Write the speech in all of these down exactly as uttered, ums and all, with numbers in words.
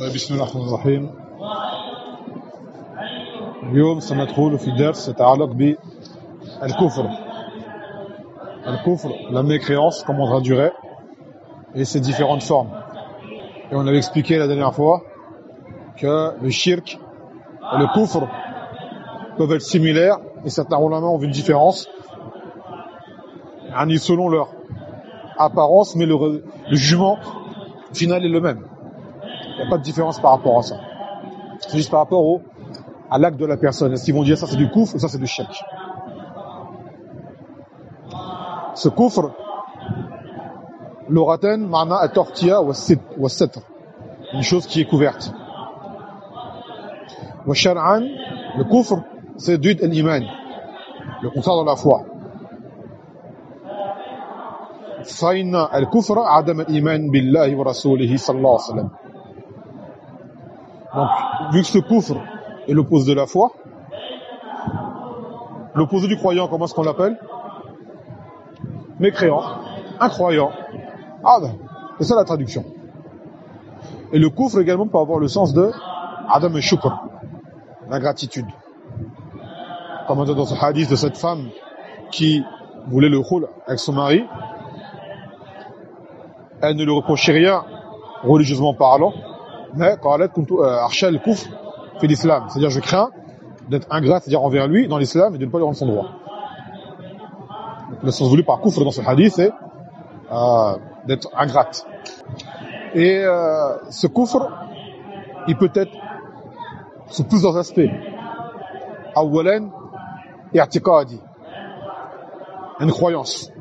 بسم الله الرحمن الرحيم. اليوم سندخل في درس يتعلق بالكفر. الكفر, la mécréance, comme on traduirait, et ses différentes formes. Et on avait expliqué la dernière fois que le shirk et le kufr peuvent être similaires, et certains ulama ont vu une différence selon leur apparence, mais le, le jugement final est le même. Il n'y a pas de différence par rapport à ça. C'est juste par rapport au, à l'acte de la personne. Est-ce qu'ils vont dire ça c'est du kufr ou ça c'est du shirk? Ce kufr, l'oratan, ma'na at-tortiya wa as-sitr, une chose qui est couverte. Wa shar'an, le kufr, c'est dud al-iman, le contraire de la foi. Fa'inna al-kufra adam al-iman billahi wa rasulihi sallallahu alayhi wa sallam. Donc, vu que ce kufr est l'opposé de la foi, l'opposé du croyant, comment est-ce qu'on l'appelle? Mécréant, incroyant. Ah ben, c'est ça la traduction. Et le kufr également peut avoir le sens de adam al-shukr, la gratitude. Comme on dit dans ce hadith de cette femme qui voulait le khul avec son mari, elle ne lui reprochait rien religieusement parlant, mais quand elle est archal kufr fait l'islam, c'est-à-dire je crains d'être ingrat, c'est-à-dire envers lui dans l'islam et de ne pas lui rendre son droit. Donc, le sens voulu par kufr dans ce hadith c'est euh, d'être ingrat. Et euh, ce kufr, il peut être sous plusieurs aspects. Awalan, i'tiqadi, une croyance.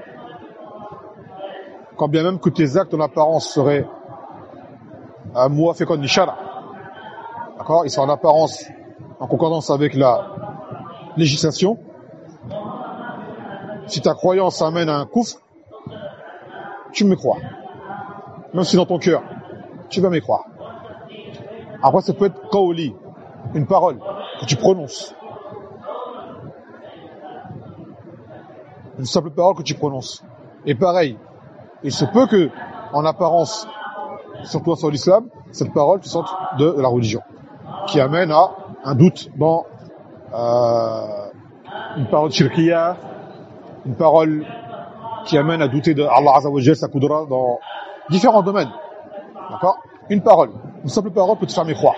Quand bien même que tes actes en apparence seraient à muwafiqan li shara, d'accord, ils sont en apparence en concordance avec la législation. Si ta croyance amène à un kufr, tu me crois. Même si dans ton cœur, tu vas me croire. Après, ça peut être qawli, une parole que tu prononces. Une simple parole que tu prononces. Et pareil, il se peut que, en apparence, sur toi, sur l'islam, cette parole te sorte de la religion, qui amène à un doute dans euh, une parole shirkiya, une parole qui amène à douter de Allah Azza wa Jalla, sa kudra, dans différents domaines. D'accord? Une parole, une simple parole peut te faire mécroire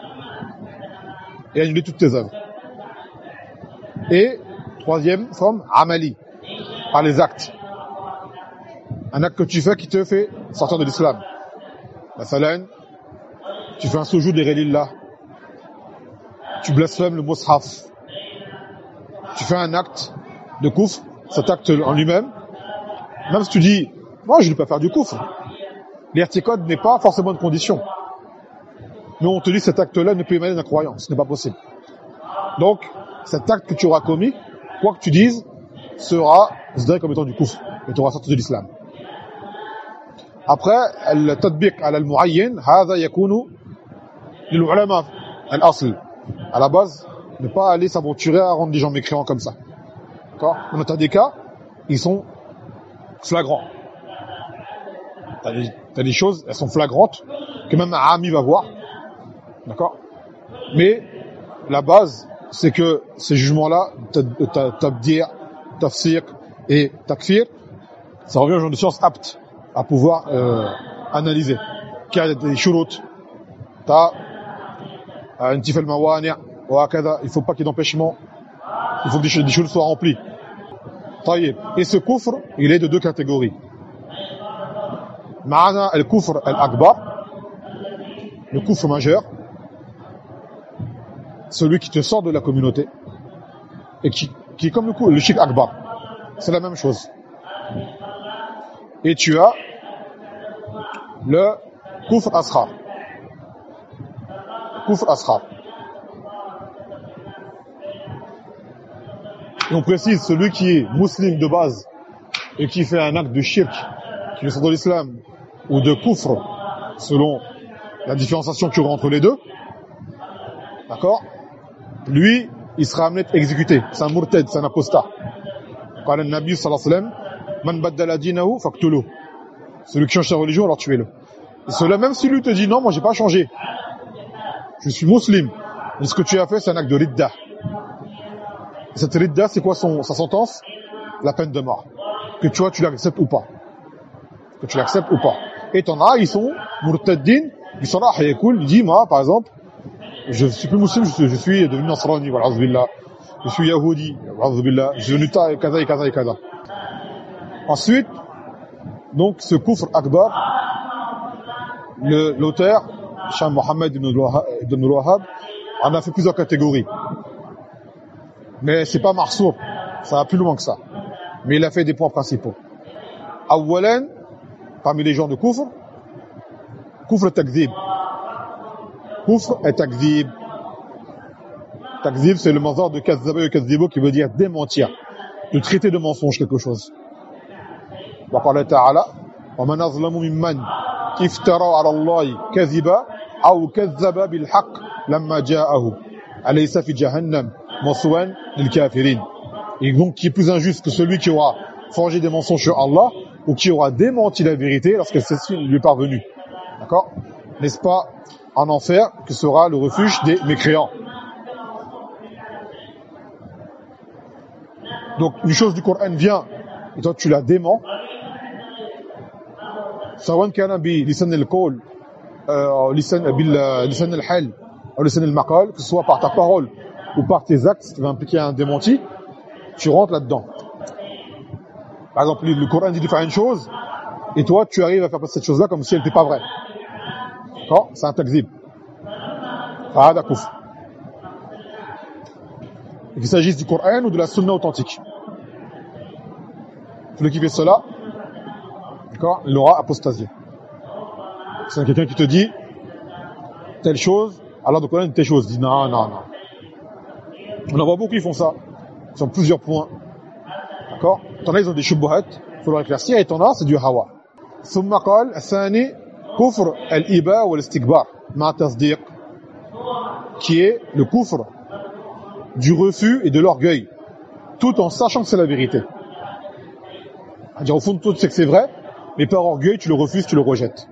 et annuler toutes tes œuvres. Et troisième forme, amali, par les actes. Un acte que tu fais qui te fait sortir de l'islam. La salan, tu fais un soujou des lillah, tu blasphèmes le mushaf, tu fais un acte de kufr, cet acte en lui-même, même si tu dis, moi je ne vais pas faire du kufr, l'irtiqad n'est pas forcément une condition. Mais on te dit cet acte-là ne peut émaner d'un croyant, ce n'est pas possible. Donc, cet acte que tu auras commis, quoi que tu dises, sera considéré comme étant du kufr, et tu auras sorti de l'islam. Après, le tadbiq ala al-mu'ayyin, hadha yakunu lil ulama al-asl. À la base, ne pas aller s'aventurer à rendre les gens mécréants comme ça. D'accord? Dans t'as des cas, ils sont flagrants. T'as des, t'as des choses, elles sont flagrantes, que même un ami va voir. D'accord? Mais, la base, c'est que ces jugements-là, tabdir, tafsir et takfir, ça revient aux gens de science aptes à pouvoir euh, analyser. Qu'il y a des shurut, t'as un tifel mawani', wa kada, il faut pas qu'il y ait d'empêchement, il faut que des, des shurut soient remplis. Taïeb. Et ce kufr, il est de deux catégories. Ma'ana al-kufr al-akbar, le kufr majeur, celui qui te sort de la communauté, et qui, qui est comme le, le shirk akbar. C'est la même chose. Et tu as le kufr asghar. Kufr asghar. Et on précise, celui qui est musulman de base et qui fait un acte de shirk, qui le sort de l'islam, ou de kufr, selon la différenciation qu'il y aura entre les deux, d'accord, lui, il sera amené à exécuter. C'est un murtad, c'est un apostat. Quand le Nabi sallallahu alayhi wa sallam, man baddala dinahu faqtuluhu. Celui qui change sa religion, alors tuez-le. Et cela, même si lui te dit non, moi j'ai pas changé. Je suis musulman. Et ce que tu as fait, c'est un acte de ridda. Et cette ridda, c'est quoi son, sa sentence? La peine de mort. Que tu vois, tu l'acceptes ou pas. Que tu l'acceptes ou pas. Et t'en as, ils sont murtaddin, ils sont là, il dit, moi, par exemple, je suis plus musulman, je suis, je suis devenu nasrani, wal'azubillah. Je suis yahoudi, wal'azubillah. Je suis venu ta, et kaza, et kaza, et kaza. Ensuite, donc, ce kufr akbar, le, l'auteur, Cheikh Mohammed ibn al-Wahhab, en a fait plusieurs catégories. Mais c'est pas marsour, ça va plus loin que ça. Mais il a fait des points principaux. Awalan, parmi les gens de kufr, kufr takdhib. Kufr et takdhib. Takdhib, c'est le mazar de kazzaba et kazdhibo qui veut dire démentir, de traiter de mensonge quelque chose. Wa qala ta'ala, wa man azlamu mimman iftara 'ala Allahi kadhiba aw kazzaba bil haqq lamma ja'ahu. Alaysa fi jahannam maswan lil kafirin. Et donc, qui est plus injuste que celui qui aura forgé des mensonges sur Allah ou qui aura démenti la vérité lorsqu'elle lui est parvenue. D'accord? N'est-ce pas en enfer que sera le refuge des mécréants? Donc, une chose du Coran vient et toi tu la déments. سواء كان بلسان القول أو لسان بلسان الحال أو لسان المقال, que ce soit par ta parole ou par tes actes qui va impliquer un démenti, tu rentres là-dedans. Par exemple, le Coran dit de faire une chose et toi tu arrives à faire passer cette chose-là comme si elle n'était pas vraie. D'accord? C'est un takzib. Hada kufr. Qu'il s'agisse du Coran ou de la sunna authentique. Celui qui fait cela, d'accord, il aura apostasié. C'est quelqu'un qui te dit telle chose, alors le Coran dit telle chose. Il dit non, non, non. On en voit beaucoup qui font ça. Sur plusieurs points. D'accord? T'en as, ils ont des shubuhat, il faut leur éclaircir, et t'en as, c'est du hawa. ثم قال الثاني كفر الإباء والاستكبار مع تصديق, qui est le kufr du refus et de l'orgueil, tout en sachant que c'est la vérité. C'est-à-dire, au fond de toi, tu sais que c'est vrai, mais par orgueil, tu le refuses, tu le rejettes.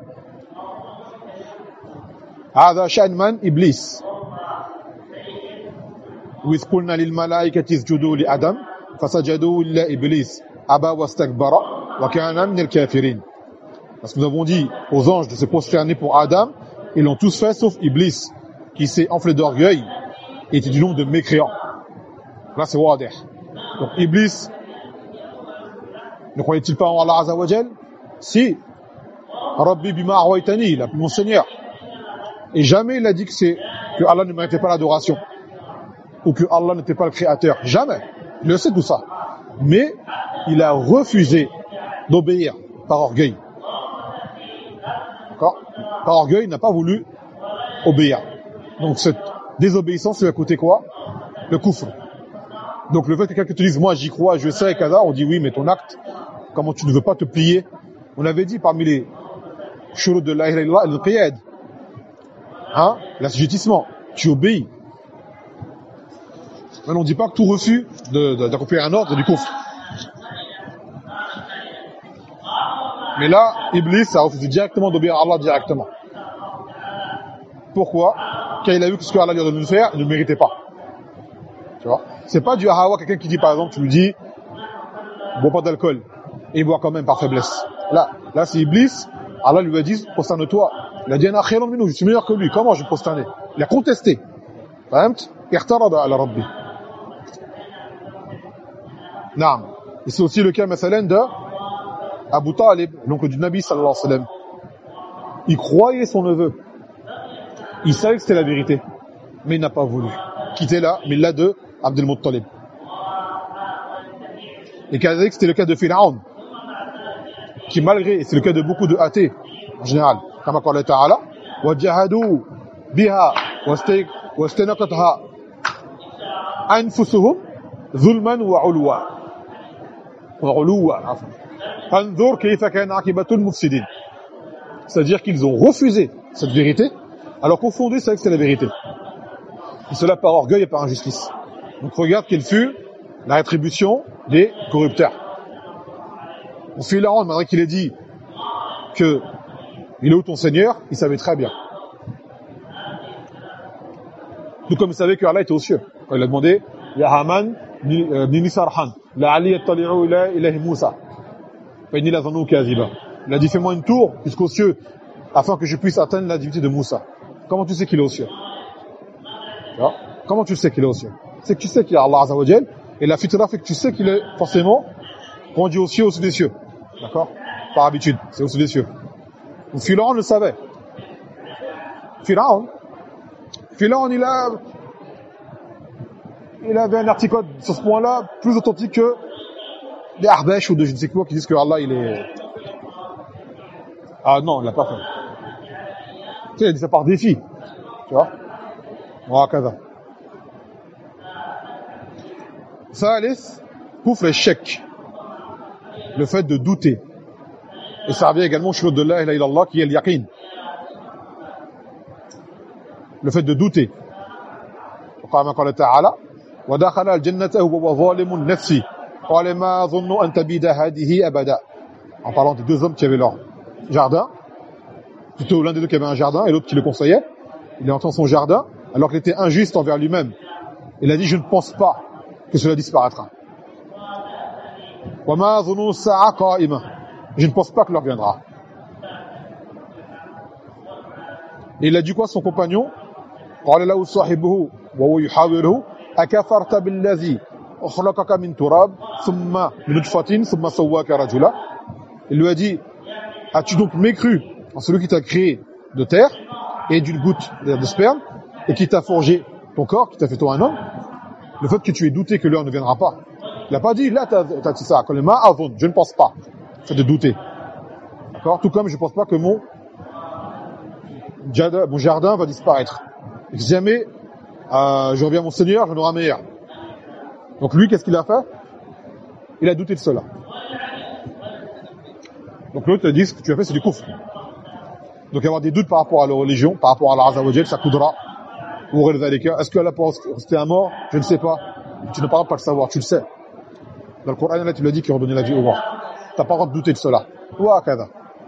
هذا شأن من إبليس. وإذ قلنا للملائكة اسجدوا لآدم فسجدوا إلا إبليس أبى واستكبر وكان من الكافرين. Parce que nous avons dit aux anges de se prosterner pour Adam, ils l'ont tous fait sauf Iblis, qui s'est enflé d'orgueil et était du nombre de mécréants. Là, c'est wadih. Donc, Iblis, ne croyait-il pas en Allah Azza wa Jal? Si. Rabbi bima awaitani, il a appelé mon Seigneur. Et jamais il a dit que c'est, que Allah ne méritait pas l'adoration. Ou que Allah n'était pas le créateur. Jamais. Il le sait tout ça. Mais, il a refusé d'obéir par orgueil. D'accord? Par orgueil, il n'a pas voulu obéir. Donc, cette désobéissance lui a coûté quoi? Le kufr. Donc, le fait que quelqu'un te dise, moi, j'y crois, je sais, kaza, on dit oui, mais ton acte, comment tu ne veux pas te plier? On avait dit parmi les shurut de la ilaha illallah, al-qiyad. Hein? L'assujettissement. Tu obéis. Mais on ne dit pas que tout refus de, de, d'accomplir un ordre est du kufr. Mais là, Iblis a refusé directement d'obéir à Allah directement. Pourquoi? Quand il a vu que ce que Allah lui a donné de faire, il ne méritait pas. Tu vois? C'est pas du hawa, quelqu'un qui dit par exemple, tu lui dis, bois pas d'alcool, et il boit quand même par faiblesse. Là, là c'est Iblis, Allah lui a dit, prosterne-toi. Il a dit, je suis meilleur que lui, comment je vais prosterner? Il a contesté. Naam. Et c'est aussi le cas, مثلا, de Abu Talib, l'oncle du Nabi sallallahu alayhi wa sallam. Il croyait son neveu. Il savait que c'était la vérité. Mais il n'a pas voulu quitter là, mais là de Abdel Muttalib. Et que c'était le cas de Pharaon, qui malgré, et c'est le cas de beaucoup de athées, en général, comme a dit Ta'ala, وَجَهَدُوا بِهَا وَاسْتَنَقَتْهَا أَنفُسُهُمْ ظُلْمًا وَعُلْوًا وَعُلُوًا فَانْظُرْ كَيْفَ كَانَ عَاقِبَةُ الْمُفْسِدِينَ. C'est-à-dire qu'ils ont refusé cette vérité, alors qu'au fond, ils savaient que c'était la vérité. Et cela par orgueil et par injustice. Donc regarde quelle fut la rétribution des corrupteurs. On fait Pharaon, malgré qu'il ait dit que Il est où ton Seigneur? Il savait très bien. Tout comme il savait que Allah était aux cieux. Quand il a demandé, Ya Haman, Nini Sarhan, La Ali Yattali'u ila ilahi Moussa. Fa'inni la zannu kaziba. Il a dit, fais-moi une tour jusqu'aux cieux, afin que je puisse atteindre la divinité de Moussa. Comment tu sais qu'il est aux cieux? Alors, comment tu sais qu'il est aux cieux? C'est que tu sais qu'il y a Allah Azza wa Jal, et la fitra fait que tu sais qu'il est forcément, quand on dit aux cieux, au-dessus des cieux. D'accord? Par habitude, c'est au-dessus des cieux. Donc Pharaon le savait. Pharaon, Pharaon, il a, il avait un article sur ce point-là plus authentique que les Arbesh ou de je ne sais quoi qui disent que Allah il est. Ah non, il l'a pas fait. Tu sais, il a dit ça par défi. Tu vois? Voilà, Thalith, kufr al-shak. Le fait de douter. Et ça revient également sur de la ilaha illallah qui est le yaqin. Le fait de douter. وقام قال تعالى ودخل الجنة وهو ظالم نفسه قال ما ظن أن تبيد هذه أبدا. En parlant des deux hommes qui avaient leur jardin, plutôt l'un des deux qui avait un jardin et l'autre qui le conseillait. Il est entré dans son jardin alors qu'il était injuste envers lui-même. Il a dit, je ne pense pas que cela disparaîtra. وما ظن الساعة قائمة. Je ne pense pas que l'heure viendra. Et il a dit quoi son compagnon? قال له صاحبه وهو يحاوره أكفرت بالذي خلقك من تراب ثم من نطفة ثم سواك رجلا. Il lui a dit, as-tu donc mécru en celui qui t'a créé de terre et d'une goutte de sperme et qui t'a forgé ton corps, qui t'a fait toi un homme? Le fait que tu aies douté que l'heure ne viendra pas, il n'a pas dit, là t'as dit ça, je ne pense pas. C'est de douter. D'accord? Tout comme je ne pense pas que mon, mon jardin va disparaître. Et si jamais euh, je reviens à mon Seigneur, j'en aurai un meilleur. Donc lui, qu'est-ce qu'il a fait? Il a douté de cela. Donc l'autre a dit, ce que tu as fait, c'est du kufr. Donc avoir des doutes par rapport à la religion, par rapport à Allah Azza wa Jal, ça coudra. Est-ce qu'Allah peut rester un mort? Je ne sais pas. Tu ne parles pas de savoir, tu le sais. Dans le Coran, là, tu l'as dit, qui ont donné la vie au mort. Tu n'as pas le droit de douter de cela. Wa kada.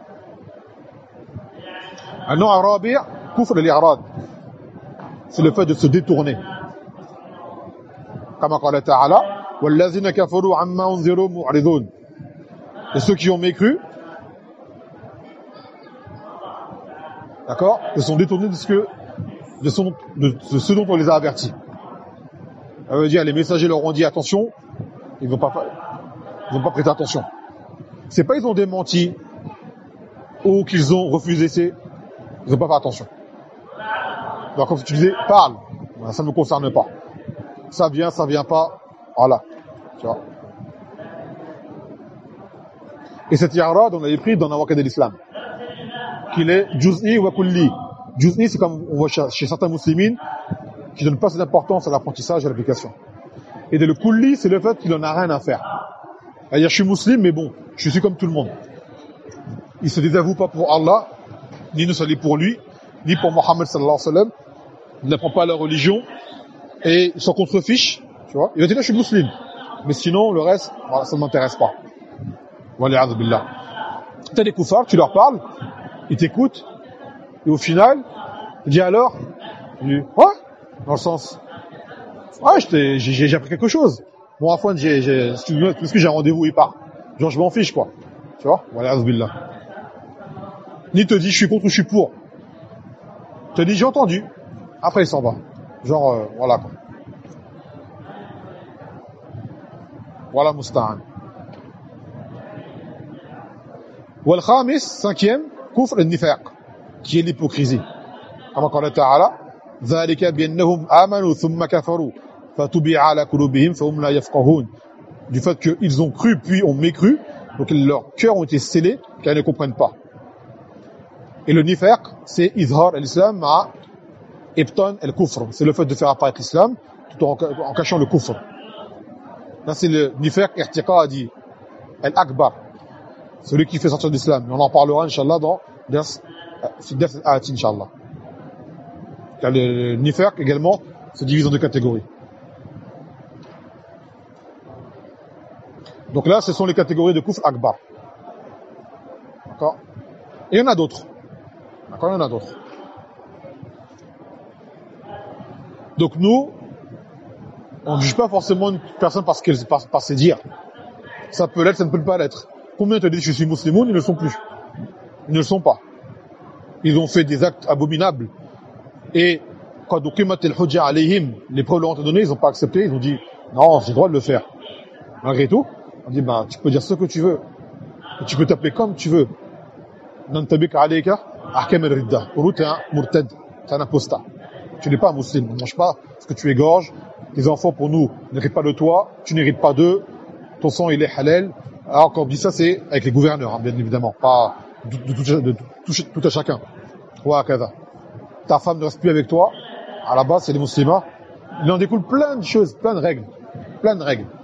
Un nom arabe, kufr al-i'rad. C'est le fait de se détourner. Comme qala ta'ala, wallazina kafaru amma unziru mu'ridun. Et ceux qui ont mécru, d'accord, se sont détournés de ce que, de, son, de, de ce dont on les a avertis. Ça veut dire, les messagers leur ont dit attention, ils vont pas, ils vont pas prêter attention. C'est pas ils ont démenti ou qu'ils ont refusé, c'est ils ont pas fait attention. Donc comme tu disais, parle, ça ne me concerne pas. Ça vient, ça vient pas, voilà. Tu vois. Et cet i'rad, on avait pris dans Nawaqid al-Islam, qu'il est juz'i wa kulli. Juz'i, c'est comme on voit chez certains musulmans qui ne donnent pas cette importance à l'apprentissage et à l'application. Et de le kulli, c'est le fait qu'il en a rien à faire. C'est-à-dire, je suis musulman, mais bon, je suis comme tout le monde. Il se désavoue pas pour Allah, ni ne s'allie pour lui, ni pour Mohammed sallallahu alayhi wa sallam. Il n'apprend pas la religion et il s'en contrefiche, tu vois. Il va dire, là, je suis musulman. Mais sinon, le reste, voilà, ça ne m'intéresse pas. Wali'adhu billah. T'as des koufars, tu leur parles, ils t'écoutent, et au final, tu dis alors, tu dis, ouais, dans le sens, ouais, j'ai, j'ai appris quelque chose. Bon, à fond, j'ai, j'ai, est-ce que j'ai un rendez-vous, il part. Genre, je m'en fiche, quoi. Tu vois, wali'adhu billah. Ni te dit, je suis contre ou je suis pour. Tu te dis, j'ai entendu. Après, il s'en va. Genre, euh, voilà, quoi. Voilà, musta'an. Wal khamis, cinquième, kufr al-nifaq, qui est l'hypocrisie. Comme qala ta'ala, ذلك بأنهم آمنوا ثم كفروا فتبع على قلوبهم فهم لا يفقهون. Du fait qu'ils ont cru puis ont mécru, donc leurs cœurs ont été scellés car ils ne comprennent pas. Et le nifaq, c'est izhar al-islam ma ibtan al-kufr. C'est le fait de faire apparaître l'islam tout en, en cachant le kufr. Là, c'est le nifaq i'tiqadi al-akbar. Celui qui fait sortir de l'islam. On en parlera, Inch'Allah, dans Ders al-Ati, Inch'Allah. Car le nifaq, également, se divise en deux catégories. Donc là, ce sont les catégories de kufr akbar. D'accord? Et il y en a d'autres. D'accord, il y en a d'autres. Donc nous, on ne juge pas forcément une personne parce qu'elle, par, par ses dires. Ça peut l'être, ça ne peut pas l'être. Combien te disent je suis musulman, ils ne le sont plus. Ils ne le sont pas. Ils ont fait des actes abominables. Et quand les preuves leur ont été données, ils n'ont pas accepté, ils ont dit non, j'ai le droit de le faire. Malgré tout, on dit ben tu peux dire ce que tu veux. Et tu peux t'appeler comme tu veux. Nantabik alayka ahkam al-ridda. Pour tu es un murtad, tu es un apostat. Tu n'es pas un musulman, ne mange pas ce que tu égorges. Tes enfants pour nous n'héritent pas de toi, tu n'hérites pas d'eux. Ton sang il est halal. Alors quand on dit ça, c'est avec les gouverneurs, hein, bien évidemment, pas de, de, de, de, de tout, tout à chacun. Ouais, kaza. Ta femme ne reste plus avec toi. À la base, c'est les musulmans. Il en découle plein de choses, plein de règles, plein de règles.